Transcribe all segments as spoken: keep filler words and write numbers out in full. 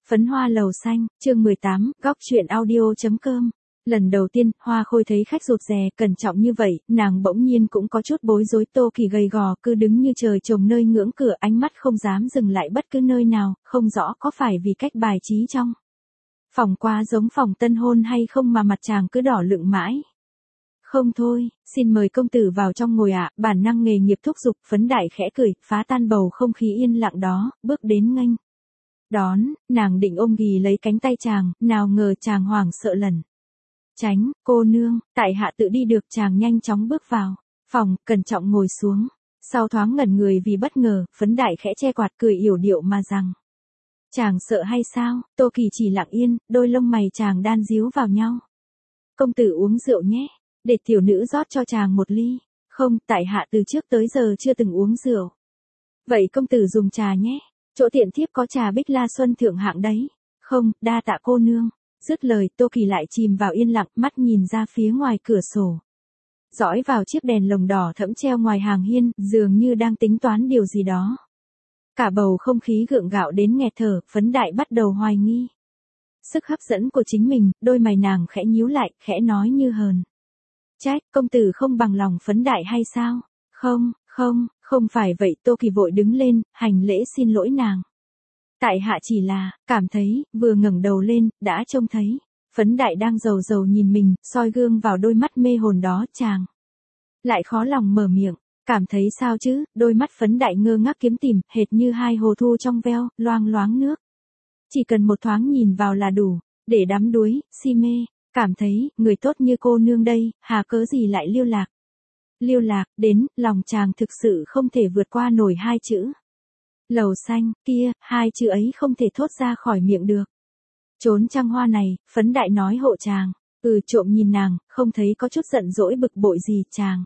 Phấn hoa lầu xanh, chương mười tám, góc chuyện audio.com. Lần đầu tiên, Hoa Khôi thấy khách rụt rè, cẩn trọng như vậy, nàng bỗng nhiên cũng có chút bối rối. Tô Kỳ gầy gò, cứ đứng như trời trồng nơi ngưỡng cửa, ánh mắt không dám dừng lại bất cứ nơi nào, không rõ có phải vì cách bài trí trong phòng quá giống phòng tân hôn hay không mà mặt chàng cứ đỏ lựng mãi. Không thôi, xin mời công tử vào trong ngồi ạ. Bản năng nghề nghiệp thúc giục. Phấn Đại khẽ cười, phá tan bầu không khí yên lặng đó, bước đến nghênh đón. Nàng định ôm ghì lấy cánh tay chàng, nào ngờ chàng hoảng sợ lẩn tránh. Cô nương, tại hạ tự đi được. Chàng nhanh chóng bước vào phòng, cẩn trọng ngồi xuống. Sau thoáng ngẩn người vì bất ngờ, Phấn Đại khẽ che quạt cười yểu điệu mà rằng: chàng sợ hay sao? Tô Kỳ chỉ lặng yên, đôi lông mày chàng đan díu vào nhau. Công tử uống rượu nhé, để tiểu nữ rót cho chàng một ly. Không, tại hạ từ trước tới giờ chưa từng uống rượu. Vậy công tử dùng trà nhé, chỗ tiện thiếp có trà Bích La Xuân thượng hạng đấy. Không, đa tạ cô nương. Dứt lời, Tô Kỳ lại chìm vào yên lặng, mắt nhìn ra phía ngoài cửa sổ, dõi vào chiếc đèn lồng đỏ thẫm treo ngoài hàng hiên, dường như đang tính toán điều gì đó. Cả bầu không khí gượng gạo đến nghẹt thở. Phấn Đại bắt đầu hoài nghi sức hấp dẫn của chính mình, đôi mày nàng khẽ nhíu lại, khẽ nói như hờn trách: công tử không bằng lòng Phấn Đại hay sao? Không, không, không phải vậy. Tô Kỳ vội đứng lên, hành lễ xin lỗi nàng. Tại hạ chỉ là, cảm thấy, vừa ngẩng đầu lên, đã trông thấy Phấn Đại đang rầu rầu nhìn mình, soi gương vào đôi mắt mê hồn đó. Chàng lại khó lòng mở miệng. Cảm thấy sao chứ? Đôi mắt Phấn Đại ngơ ngác kiếm tìm, hệt như hai hồ thu trong veo, loang loáng nước. Chỉ cần một thoáng nhìn vào là đủ để đắm đuối, si mê. Cảm thấy, người tốt như cô nương đây, hà cớ gì lại lưu lạc. Lưu lạc, đến, lòng chàng thực sự không thể vượt qua nổi hai chữ lầu xanh, kia, hai chữ ấy không thể thốt ra khỏi miệng được. Trốn trăng hoa này, Phấn Đại nói hộ chàng. Ừ, trộm nhìn nàng, không thấy có chút giận dỗi bực bội gì. Chàng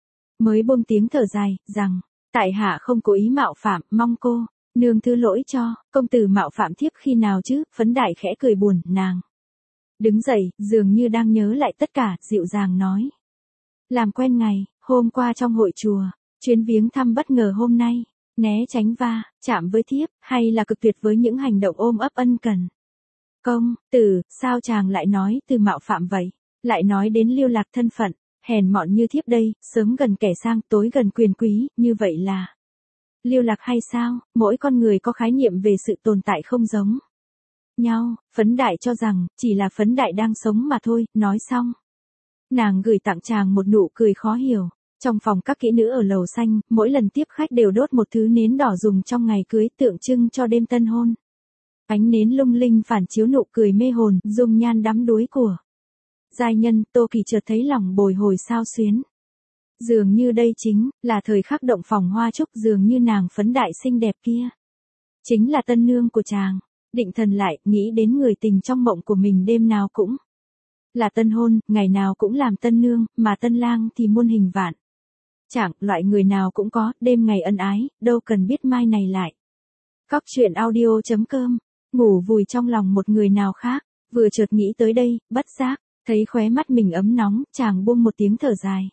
mới buông tiếng thở dài, rằng: tại hạ không cố ý mạo phạm, mong cô nương thứ lỗi cho. Công tử mạo phạm thiếp khi nào chứ? Phấn Đại khẽ cười buồn. Nàng đứng dậy, dường như đang nhớ lại tất cả, dịu dàng nói: làm quen ngày hôm qua trong hội chùa, chuyến viếng thăm bất ngờ hôm nay, né tránh va chạm với thiếp, hay là cực tuyệt với những hành động ôm ấp ân cần. Công tử, sao chàng lại nói từ mạo phạm vậy? Lại nói đến lưu lạc thân phận, hèn mọn như thiếp đây, sớm gần kẻ sang, tối gần quyền quý, như vậy là lưu lạc hay sao? Mỗi con người có khái niệm về sự tồn tại không giống nhau. Phấn Đại cho rằng, chỉ là Phấn Đại đang sống mà thôi. Nói xong, nàng gửi tặng chàng một nụ cười khó hiểu. Trong phòng các kỹ nữ ở lầu xanh, mỗi lần tiếp khách đều đốt một thứ nến đỏ dùng trong ngày cưới, tượng trưng cho đêm tân hôn. Ánh nến lung linh phản chiếu nụ cười mê hồn, dung nhan đắm đuối của giai nhân. Tô Kỳ chợt thấy lòng bồi hồi xao xuyến. Dường như đây chính là thời khắc động phòng hoa trúc, dường như nàng Phấn Đại xinh đẹp kia chính là tân nương của chàng. Định thần lại, nghĩ đến người tình trong mộng của mình đêm nào cũng là tân hôn, ngày nào cũng làm tân nương, mà tân lang thì muôn hình vạn trạng, loại người nào cũng có, đêm ngày ân ái, đâu cần biết mai này lại. Góc chuyện audio.com. Ngủ vùi trong lòng một người nào khác, vừa chợt nghĩ tới đây, bất giác thấy khóe mắt mình ấm nóng, chàng buông một tiếng thở dài.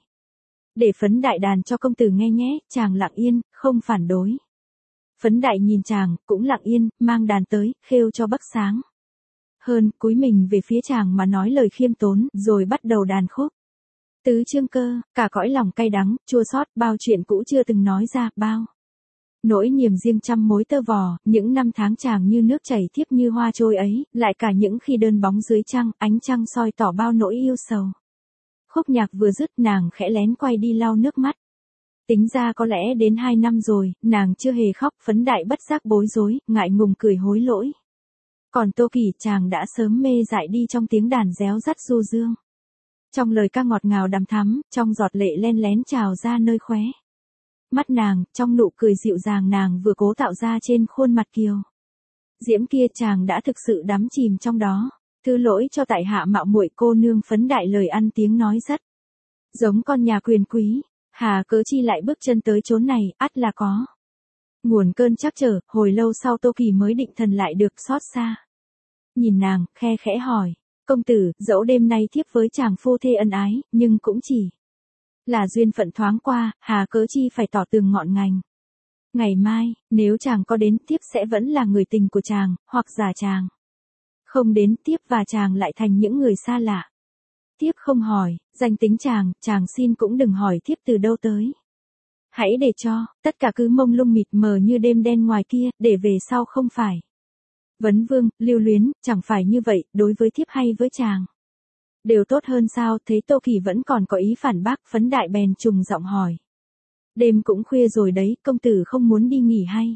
Để Phấn Đại đàn cho công tử nghe nhé. Chàng lặng yên, không phản đối. Phấn Đại nhìn chàng, cũng lặng yên, mang đàn tới, khêu cho bắc sáng hơn, cúi mình về phía chàng mà nói lời khiêm tốn, rồi bắt đầu đàn khúc. Tứ chương cơ, cả cõi lòng cay đắng, chua xót, bao chuyện cũ chưa từng nói ra, bao nỗi niềm riêng trăm mối tơ vò. Những năm tháng chàng như nước chảy thiếp như hoa trôi ấy, lại cả những khi đơn bóng dưới trăng, ánh trăng soi tỏ bao nỗi yêu sầu. Khúc nhạc vừa dứt, nàng khẽ lén quay đi lau nước mắt. Tính ra có lẽ đến hai năm rồi, nàng chưa hề khóc. Phấn Đại bất giác bối rối, ngại ngùng cười hối lỗi. Còn Tô Kỳ, chàng đã sớm mê dại đi trong tiếng đàn réo rắt du dương. Trong lời ca ngọt ngào đằm thắm, trong giọt lệ len lén trào ra nơi khóe mắt nàng, trong nụ cười dịu dàng nàng vừa cố tạo ra trên khuôn mặt kiều diễm kia. Chàng đã thực sự đắm chìm trong đó. Thứ lỗi cho tại hạ mạo muội. Cô nương. Phấn Đại lời ăn tiếng nói rất giống con nhà quyền quý, hà cớ chi lại bước chân tới chốn này, ắt là có nguồn cơn trắc trở. Hồi lâu sau Tô Kỳ mới định thần lại được, xót xa nhìn nàng, khe khẽ hỏi: công tử, dẫu đêm nay thiếp với chàng phu thê ân ái, nhưng cũng chỉ là duyên phận thoáng qua, hà cớ chi phải tỏ tường ngọn ngành. Ngày mai, nếu chàng có đến, thiếp sẽ vẫn là người tình của chàng, hoặc giả chàng Không đến tiếp và chàng lại thành những người xa lạ. Tiếp không hỏi, danh tính chàng, chàng xin cũng đừng hỏi thiếp từ đâu tới. Hãy để cho, tất cả cứ mông lung mịt mờ như đêm đen ngoài kia, để về sau không phải. Vấn vương, lưu luyến, chẳng phải như vậy, đối với thiếp hay với chàng. Đều tốt hơn sao, thấy Tô Kỳ vẫn còn có ý phản bác, Phấn Đại bèn trùng giọng hỏi. Đêm cũng khuya rồi đấy, công tử không muốn đi nghỉ hay?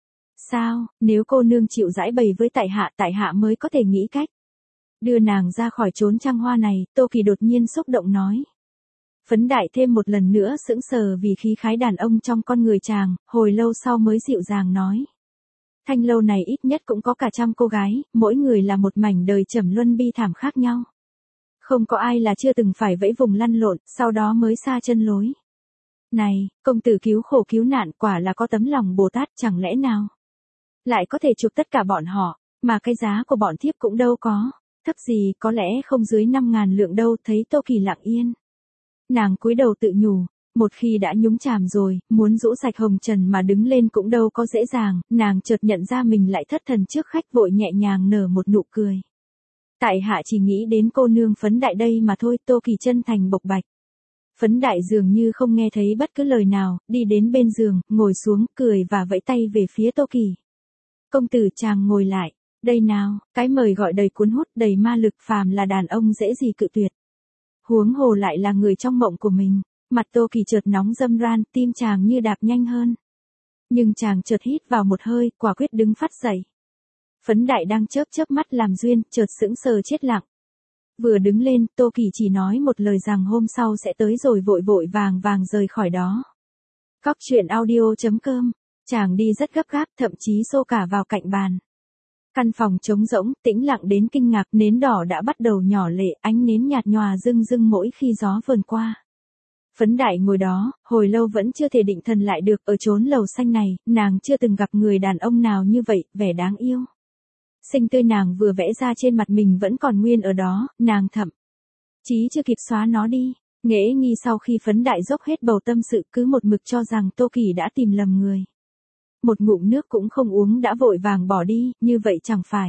Sao, nếu cô nương chịu giãi bày với tại hạ, tại hạ mới có thể nghĩ cách. Đưa nàng ra khỏi chốn trăng hoa này, Tô Kỳ đột nhiên xúc động nói. Phấn Đại thêm một lần nữa sững sờ vì khí khái đàn ông trong con người chàng, hồi lâu sau mới dịu dàng nói. Thanh lâu này ít nhất cũng có cả trăm cô gái, mỗi người là một mảnh đời trầm luân bi thảm khác nhau. Không có ai là chưa từng phải vẫy vùng lăn lộn, sau đó mới xa chân lối. Này, công tử cứu khổ cứu nạn quả là có tấm lòng Bồ Tát, chẳng lẽ nào lại có thể chụp tất cả bọn họ, mà cái giá của bọn thiếp cũng đâu có, thấp gì có lẽ không dưới năm ngàn lượng đâu. Thấy Tô Kỳ lặng yên, nàng cúi đầu tự nhủ, một khi đã nhúng chàm rồi, muốn rũ sạch hồng trần mà đứng lên cũng đâu có dễ dàng. Nàng chợt nhận ra mình lại thất thần trước khách, vội nhẹ nhàng nở một nụ cười. Tại hạ chỉ nghĩ đến cô nương Phấn Đại đây mà thôi. Tô Kỳ chân thành bộc bạch. Phấn Đại dường như không nghe thấy bất cứ lời nào, đi đến bên giường, ngồi xuống, cười và vẫy tay về phía Tô Kỳ. Công tử, chàng ngồi lại. Đây nào, cái mời gọi đầy cuốn hút, đầy ma lực, phàm là đàn ông dễ gì cự tuyệt. Huống hồ lại là người trong mộng của mình. Mặt Tô Kỳ chợt nóng râm ran, tim chàng như đạp nhanh hơn. Nhưng chàng chợt hít vào một hơi, quả quyết đứng phát dậy. Phấn Đại đang chớp chớp mắt làm duyên, chợt sững sờ chết lặng. Vừa đứng lên, Tô Kỳ chỉ nói một lời rằng hôm sau sẽ tới rồi vội vội vàng vàng rời khỏi đó. Cóc truyện audio chấm com. Chàng đi rất gấp gáp, thậm chí xô cả vào cạnh bàn. Căn phòng trống rỗng, tĩnh lặng đến kinh ngạc, nến đỏ đã bắt đầu nhỏ lệ, ánh nến nhạt nhòa rưng rưng mỗi khi gió vờn qua. Phấn Đại ngồi đó, hồi lâu vẫn chưa thể định thần lại được. Ở chốn lầu xanh này, nàng chưa từng gặp người đàn ông nào như vậy, vẻ đáng yêu. Xinh tươi nàng vừa vẽ ra trên mặt mình vẫn còn nguyên ở đó, nàng thậm chí chưa kịp xóa nó đi. Nghễ Nghi sau khi Phấn Đại dốc hết bầu tâm sự cứ một mực cho rằng Tô Kỳ đã tìm lầm người. Một ngụm nước cũng không uống đã vội vàng bỏ đi, như vậy chẳng phải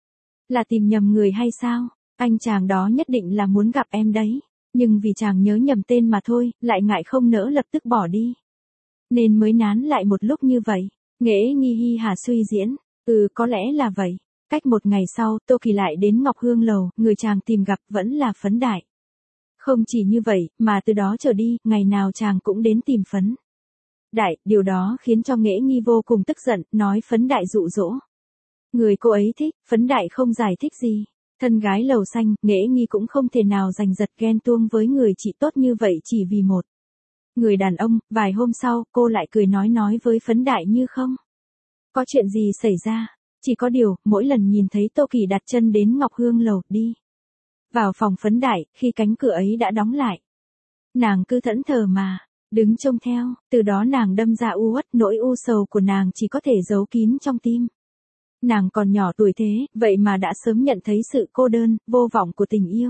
là tìm nhầm người hay sao? Anh chàng đó nhất định là muốn gặp em đấy, nhưng vì chàng nhớ nhầm tên mà thôi, lại ngại không nỡ lập tức bỏ đi, nên mới nán lại một lúc như vậy. Nghễ Nghi hi hà suy diễn, ừ có lẽ là vậy. Cách một ngày sau, Tô Kỳ lại đến Ngọc Hương lầu, người chàng tìm gặp vẫn là Phấn Đại. Không chỉ như vậy, mà từ đó trở đi, ngày nào chàng cũng đến tìm Phấn Đại, điều đó khiến cho Nghễ Nghi vô cùng tức giận, nói Phấn Đại dụ dỗ người cô ấy thích. Phấn Đại không giải thích gì. Thân gái lầu xanh, Nghễ Nghi cũng không thể nào giành giật ghen tuông với người chị tốt như vậy chỉ vì một người đàn ông. Vài hôm sau, cô lại cười nói nói với Phấn Đại như không có chuyện gì xảy ra. Chỉ có điều, mỗi lần nhìn thấy Tô Kỳ đặt chân đến Ngọc Hương lầu, đi vào phòng Phấn Đại, khi cánh cửa ấy đã đóng lại, nàng cứ thẫn thờ mà đứng trông theo. Từ đó nàng đâm ra u uất, nỗi u sầu của nàng chỉ có thể giấu kín trong tim. Nàng còn nhỏ tuổi thế, vậy mà đã sớm nhận thấy sự cô đơn, vô vọng của tình yêu.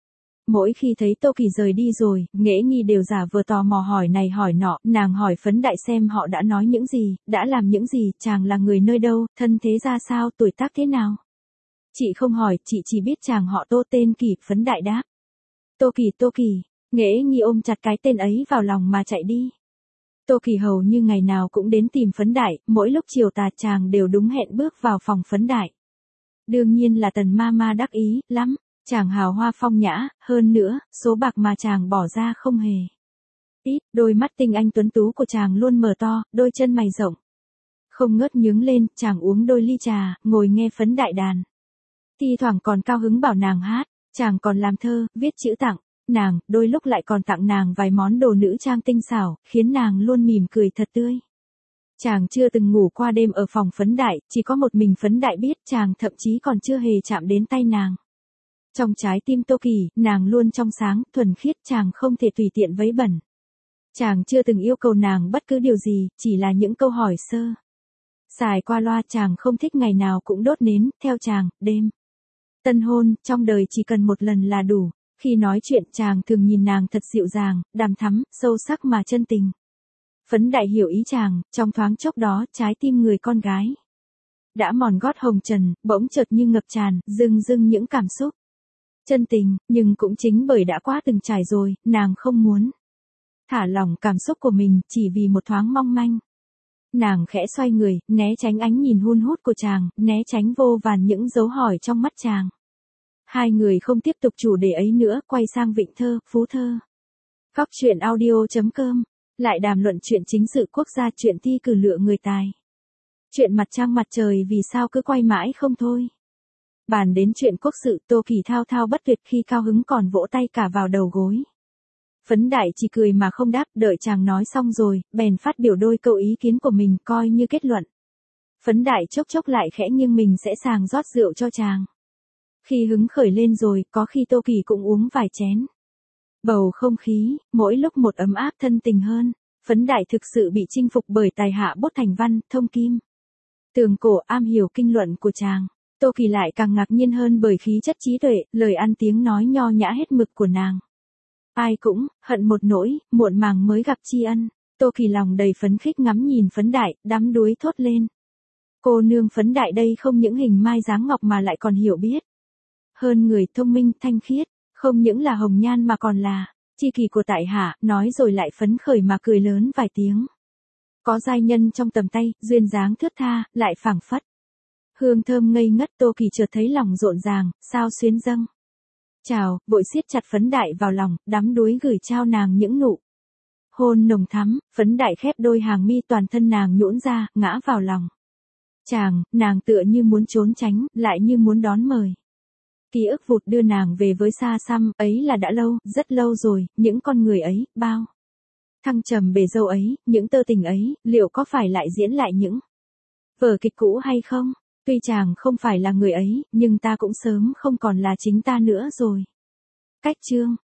Mỗi khi thấy Tô Kỳ rời đi rồi, Nghễ Nghi đều giả vờ tò mò hỏi này hỏi nọ. Nàng hỏi Phấn Đại xem họ đã nói những gì, đã làm những gì, chàng là người nơi đâu, thân thế ra sao, tuổi tác thế nào. Chị không hỏi, chị chỉ biết chàng họ Tô, tên Kỳ. Phấn Đại đáp. Tô Kỳ, Tô Kỳ. Nghễ Nghi ôm chặt cái tên ấy vào lòng mà chạy đi. Tô Kỳ hầu như ngày nào cũng đến tìm Phấn Đại, mỗi lúc chiều tà chàng đều đúng hẹn bước vào phòng Phấn Đại. Đương nhiên là Tần ma ma đắc ý lắm. Chàng hào hoa phong nhã, hơn nữa, số bạc mà chàng bỏ ra không hề ít. Đôi mắt tinh anh tuấn tú của chàng luôn mở to, đôi chân mày rộng không ngớt nhướng lên. Chàng uống đôi ly trà, ngồi nghe Phấn Đại đàn. Thi thoảng còn cao hứng bảo nàng hát. Chàng còn làm thơ, viết chữ tặng nàng, đôi lúc lại còn tặng nàng vài món đồ nữ trang tinh xảo, khiến nàng luôn mỉm cười thật tươi. Chàng chưa từng ngủ qua đêm ở phòng Phấn Đại, chỉ có một mình Phấn Đại biết. Chàng thậm chí còn chưa hề chạm đến tay nàng. Trong trái tim Tô Kỳ, nàng luôn trong sáng, thuần khiết, chàng không thể tùy tiện vấy bẩn. Chàng chưa từng yêu cầu nàng bất cứ điều gì, chỉ là những câu hỏi sơ sài qua loa. Chàng không thích ngày nào cũng đốt nến. Theo chàng, đêm tân hôn, trong đời chỉ cần một lần là đủ. Khi nói chuyện, chàng thường nhìn nàng thật dịu dàng, đằm thắm, sâu sắc mà chân tình. Phấn Đại hiểu ý chàng, trong thoáng chốc đó, trái tim người con gái Đã mòn gót hồng trần, bỗng chợt như ngập tràn, dưng dưng những cảm xúc. Chân tình, nhưng cũng chính bởi đã quá từng trải rồi, nàng không muốn thả lỏng cảm xúc của mình, chỉ vì một thoáng mong manh. Nàng khẽ xoay người, né tránh ánh nhìn hun hút của chàng, né tránh vô vàn những dấu hỏi trong mắt chàng. Hai người không tiếp tục chủ đề ấy nữa, quay sang Vịnh Thơ, Phú Thơ. Góc truyện audio chấm com, lại đàm luận chuyện chính sự quốc gia, chuyện thi cử lựa người tài. Chuyện mặt trăng mặt trời vì sao cứ quay mãi không thôi. Bàn đến chuyện quốc sự, Tô Kỳ thao thao bất tuyệt, khi cao hứng còn vỗ tay cả vào đầu gối. Phấn Đại chỉ cười mà không đáp, đợi chàng nói xong rồi, bèn phát biểu đôi câu ý kiến của mình coi như kết luận. Phấn Đại chốc chốc lại khẽ nghiêng mình sẽ sàng rót rượu cho chàng. Khi hứng khởi lên rồi, có khi Tô Kỳ cũng uống vài chén. Bầu không khí, mỗi lúc một ấm áp thân tình hơn. Phấn Đại thực sự bị chinh phục bởi tài hạ bút thành văn, thông kim. Tường cổ am hiểu kinh luận của chàng. Tô Kỳ lại càng ngạc nhiên hơn bởi khí chất trí tuệ, lời ăn tiếng nói nho nhã hết mực của nàng. Ai cũng hận một nỗi, muộn màng mới gặp tri ân. Tô Kỳ lòng đầy phấn khích ngắm nhìn Phấn Đại, đắm đuối thốt lên. Cô nương Phấn Đại đây không những hình mai dáng ngọc mà lại còn hiểu biết. Hơn người thông minh, thanh khiết, không những là hồng nhan mà còn là tri kỷ của tại hạ, nói rồi lại phấn khởi mà cười lớn vài tiếng. Có giai nhân trong tầm tay, duyên dáng thướt tha, lại phảng phất. Hương thơm ngây ngất, Tô Kỳ chợt thấy lòng rộn ràng, sao xuyến dâng. Chào, vội siết chặt Phấn Đại vào lòng, đắm đuối gửi trao nàng những nụ hôn nồng thắm. Phấn Đại khép đôi hàng mi, toàn thân nàng nhũn ra, ngã vào lòng chàng. Nàng tựa như muốn trốn tránh, lại như muốn đón mời. Ký ức vụt đưa nàng về với xa xăm, ấy là đã lâu, rất lâu rồi, những con người ấy, bao thăng trầm bề dâu ấy, những tơ tình ấy, liệu có phải lại diễn lại những vở kịch cũ hay không? Tuy chàng không phải là người ấy, nhưng ta cũng sớm không còn là chính ta nữa rồi. Cách chương